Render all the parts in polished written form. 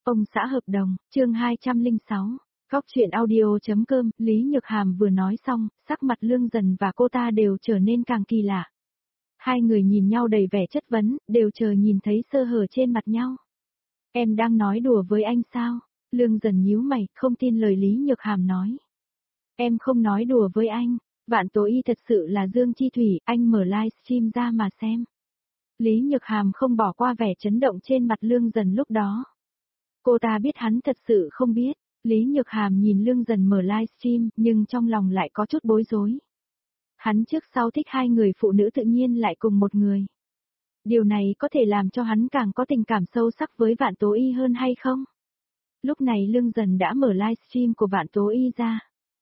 Ông xã hợp đồng, chương 206. Góc truyện audio.com, Lý Nhược Hàm vừa nói xong, sắc mặt Lương Dần và cô ta đều trở nên càng kỳ lạ. Hai người nhìn nhau đầy vẻ chất vấn, đều chờ nhìn thấy sơ hở trên mặt nhau. Em đang nói đùa với anh sao? Lương Dần nhíu mày, không tin lời Lý Nhược Hàm nói. Em không nói đùa với anh, Vạn Tố Y thật sự là Dương Chi Thủy, anh mở livestream ra mà xem. Lý Nhược Hàm không bỏ qua vẻ chấn động trên mặt Lương Dần lúc đó. Cô ta biết hắn thật sự không biết. Lý Nhược Hàm nhìn Lương Dần mở livestream, nhưng trong lòng lại có chút bối rối. Hắn trước sau thích hai người phụ nữ tự nhiên lại cùng một người. Điều này có thể làm cho hắn càng có tình cảm sâu sắc với Vạn Tố Y hơn hay không? Lúc này Lương Dần đã mở livestream của Vạn Tố Y ra.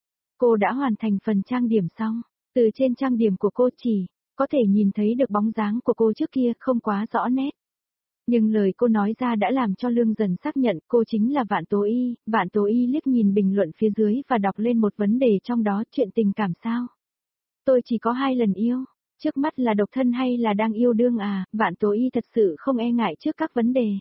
Cô đã hoàn thành phần trang điểm xong. Từ trên trang điểm của cô chỉ có thể nhìn thấy được bóng dáng của cô trước kia không quá rõ nét. Nhưng lời cô nói ra đã làm cho Lương Dần xác nhận cô chính là Vạn Tố Y. Vạn Tố Y liếc nhìn bình luận phía dưới và đọc lên một vấn đề trong đó, chuyện tình cảm sao? Tôi chỉ có 2 lần yêu, trước mắt là độc thân hay là đang yêu đương à? Vạn Tố Y thật sự không e ngại trước các vấn đề.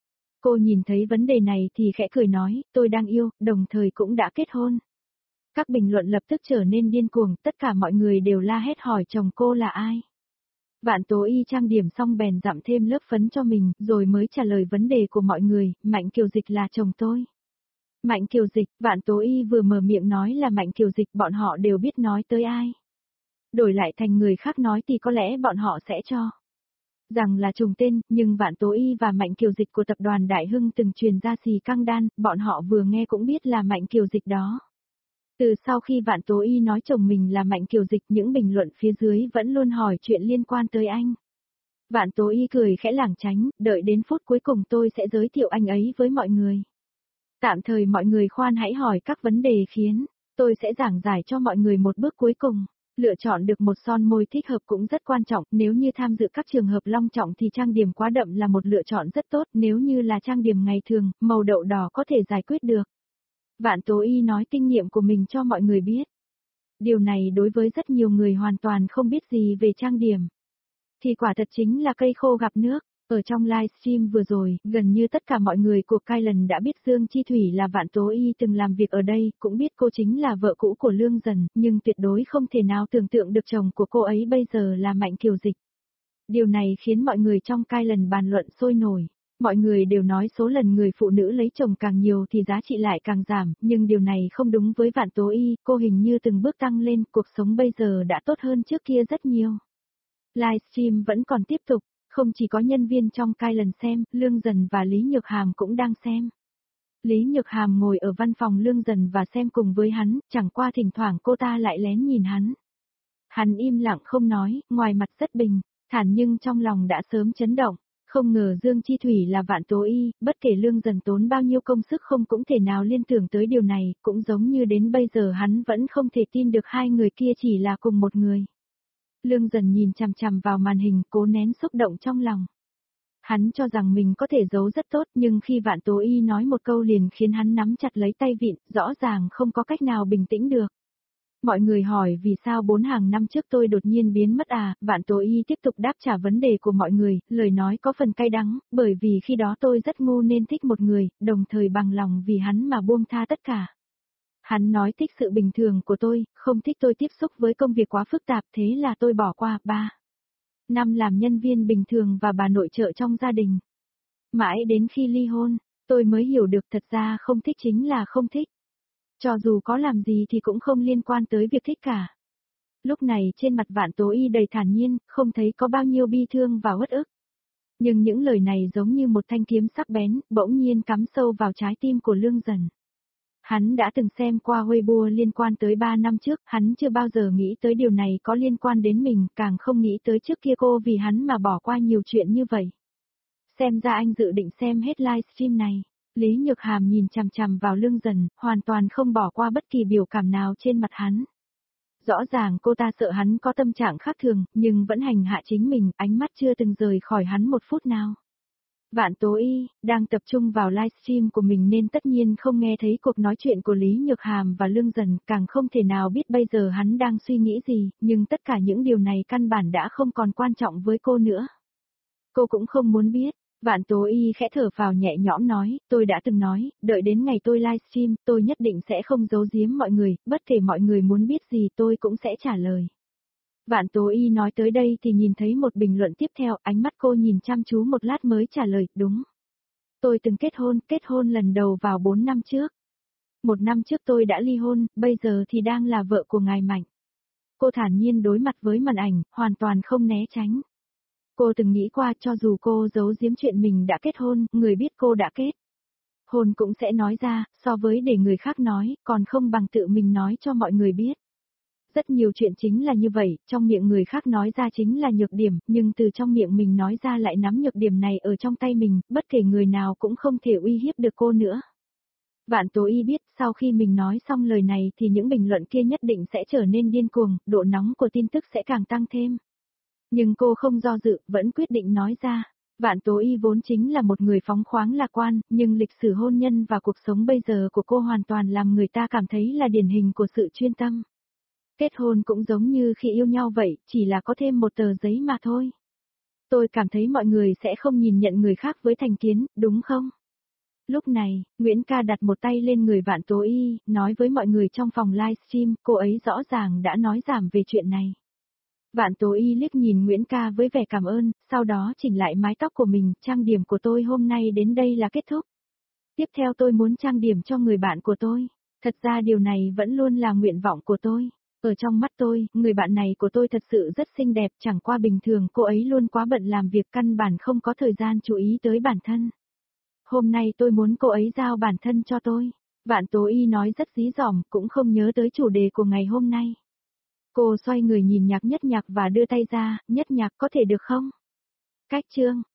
Cô nhìn thấy vấn đề này thì khẽ cười nói, tôi đang yêu, đồng thời cũng đã kết hôn. Các bình luận lập tức trở nên điên cuồng, tất cả mọi người đều la hét hỏi chồng cô là ai. Vạn Tố Y trang điểm xong bèn dặm thêm lớp phấn cho mình, rồi mới trả lời vấn đề của mọi người, Mạnh Kiều Dịch là chồng tôi. Mạnh Kiều Dịch, Vạn Tố Y vừa mở miệng nói là Mạnh Kiều Dịch, bọn họ đều biết nói tới ai. Đổi lại thành người khác nói thì có lẽ bọn họ sẽ cho rằng là trùng tên, nhưng Vạn Tố Y và Mạnh Kiều Dịch của tập đoàn Đại Hưng từng truyền ra xì căng đan, bọn họ vừa nghe cũng biết là Mạnh Kiều Dịch đó. Từ sau khi Vạn Tố Y nói chồng mình là Mạnh Kiều Dịch, những bình luận phía dưới vẫn luôn hỏi chuyện liên quan tới anh. Vạn Tố Y cười khẽ lảng tránh, đợi đến phút cuối cùng tôi sẽ giới thiệu anh ấy với mọi người. Tạm thời mọi người khoan hãy hỏi các vấn đề khiến tôi sẽ giảng giải cho mọi người một bước cuối cùng. Lựa chọn được một son môi thích hợp cũng rất quan trọng, nếu như tham dự các trường hợp long trọng thì trang điểm quá đậm là một lựa chọn rất tốt, nếu như là trang điểm ngày thường, màu đậu đỏ có thể giải quyết được. Vạn Tố Y nói kinh nghiệm của mình cho mọi người biết. Điều này đối với rất nhiều người hoàn toàn không biết gì về trang điểm. Thì quả thật chính là cây khô gặp nước. Ở trong livestream vừa rồi, gần như tất cả mọi người của Kylan đã biết Dương Chi Thủy là Vạn Tố Y từng làm việc ở đây, cũng biết cô chính là vợ cũ của Lương Dần, nhưng tuyệt đối không thể nào tưởng tượng được chồng của cô ấy bây giờ là Mạnh Kiều Dịch. Điều này khiến mọi người trong Kylan bàn luận sôi nổi. Mọi người đều nói số lần người phụ nữ lấy chồng càng nhiều thì giá trị lại càng giảm, nhưng điều này không đúng với Vạn Tố Y, cô hình như từng bước tăng lên, cuộc sống bây giờ đã tốt hơn trước kia rất nhiều. Livestream vẫn còn tiếp tục, không chỉ có nhân viên trong Kylan xem, Lương Dần và Lý Nhược Hàm cũng đang xem. Lý Nhược Hàm ngồi ở văn phòng Lương Dần và xem cùng với hắn, chẳng qua thỉnh thoảng cô ta lại lén nhìn hắn. Hắn im lặng không nói, ngoài mặt rất bình thản nhưng trong lòng đã sớm chấn động. Không ngờ Dương Chi Thủy là Vạn Tố Y, bất kể Lương Dần tốn bao nhiêu công sức không cũng thể nào liên tưởng tới điều này, cũng giống như đến bây giờ hắn vẫn không thể tin được hai người kia chỉ là cùng một người. Lương Dần nhìn chằm chằm vào màn hình, cố nén xúc động trong lòng. Hắn cho rằng mình có thể giấu rất tốt, nhưng khi Vạn Tố Y nói một câu liền khiến hắn nắm chặt lấy tay vịn, rõ ràng không có cách nào bình tĩnh được. Mọi người hỏi vì sao 4 hàng năm trước tôi đột nhiên biến mất à, Vạn Tố Y tiếp tục đáp trả vấn đề của mọi người, lời nói có phần cay đắng, bởi vì khi đó tôi rất ngu nên thích một người, đồng thời bằng lòng vì hắn mà buông tha tất cả. Hắn nói thích sự bình thường của tôi, không thích tôi tiếp xúc với công việc quá phức tạp, thế là tôi bỏ qua 3 năm làm nhân viên bình thường và bà nội trợ trong gia đình. Mãi đến khi ly hôn, tôi mới hiểu được thật ra không thích chính là không thích. Cho dù có làm gì thì cũng không liên quan tới việc thích cả. Lúc này trên mặt Vạn Tố Y đầy thản nhiên, không thấy có bao nhiêu bi thương và uất ức. Nhưng những lời này giống như một thanh kiếm sắc bén, bỗng nhiên cắm sâu vào trái tim của Lương Dần. Hắn đã từng xem qua Weibo liên quan tới 3 năm trước, hắn chưa bao giờ nghĩ tới điều này có liên quan đến mình, càng không nghĩ tới trước kia cô vì hắn mà bỏ qua nhiều chuyện như vậy. Xem ra anh dự định xem hết livestream này. Lý Nhược Hàm nhìn chằm chằm vào Lương Dần, hoàn toàn không bỏ qua bất kỳ biểu cảm nào trên mặt hắn. Rõ ràng cô ta sợ hắn có tâm trạng khác thường, nhưng vẫn hành hạ chính mình, ánh mắt chưa từng rời khỏi hắn một phút nào. Vạn Tố Y đang tập trung vào livestream của mình nên tất nhiên không nghe thấy cuộc nói chuyện của Lý Nhược Hàm và Lương Dần, càng không thể nào biết bây giờ hắn đang suy nghĩ gì, nhưng tất cả những điều này căn bản đã không còn quan trọng với cô nữa. Cô cũng không muốn biết. Vạn Tố Y khẽ thở phào nhẹ nhõm nói, tôi đã từng nói, đợi đến ngày tôi livestream, tôi nhất định sẽ không giấu giếm mọi người, bất kể mọi người muốn biết gì tôi cũng sẽ trả lời. Vạn Tố Y nói tới đây thì nhìn thấy một bình luận tiếp theo, ánh mắt cô nhìn chăm chú một lát mới trả lời, đúng. Tôi từng kết hôn lần đầu vào 4 năm trước. 1 năm trước tôi đã ly hôn, bây giờ thì đang là vợ của ngài Mạnh. Cô thản nhiên đối mặt với màn ảnh, hoàn toàn không né tránh. Cô từng nghĩ qua cho dù cô giấu giếm chuyện mình đã kết hôn, người biết cô đã kết hôn cũng sẽ nói ra, so với để người khác nói, còn không bằng tự mình nói cho mọi người biết. Rất nhiều chuyện chính là như vậy, trong miệng người khác nói ra chính là nhược điểm, nhưng từ trong miệng mình nói ra lại nắm nhược điểm này ở trong tay mình, bất kể người nào cũng không thể uy hiếp được cô nữa. Vạn Tố Y biết, sau khi mình nói xong lời này thì những bình luận kia nhất định sẽ trở nên điên cuồng, độ nóng của tin tức sẽ càng tăng thêm. Nhưng cô không do dự, vẫn quyết định nói ra. Vạn Tố Y vốn chính là một người phóng khoáng lạc quan, nhưng lịch sử hôn nhân và cuộc sống bây giờ của cô hoàn toàn làm người ta cảm thấy là điển hình của sự chuyên tâm. Kết hôn cũng giống như khi yêu nhau vậy, chỉ là có thêm một tờ giấy mà thôi. Tôi cảm thấy mọi người sẽ không nhìn nhận người khác với thành kiến, đúng không? Lúc này, Nguyễn Ca đặt một tay lên người Vạn Tố Y, nói với mọi người trong phòng livestream, cô ấy rõ ràng đã nói giảm về chuyện này. Vạn Tố Y liếc nhìn Nguyễn Ca với vẻ cảm ơn, sau đó chỉnh lại mái tóc của mình, trang điểm của tôi hôm nay đến đây là kết thúc. Tiếp theo tôi muốn trang điểm cho người bạn của tôi. Thật ra điều này vẫn luôn là nguyện vọng của tôi. Ở trong mắt tôi, người bạn này của tôi thật sự rất xinh đẹp, chẳng qua bình thường cô ấy luôn quá bận làm việc căn bản không có thời gian chú ý tới bản thân. Hôm nay tôi muốn cô ấy giao bản thân cho tôi. Vạn Tố Y nói rất dí dỏm, cũng không nhớ tới chủ đề của ngày hôm nay. Cô xoay người nhìn Nhạc Nhất Nhạc và đưa tay ra, Nhất Nhạc có thể được không? Cách chương.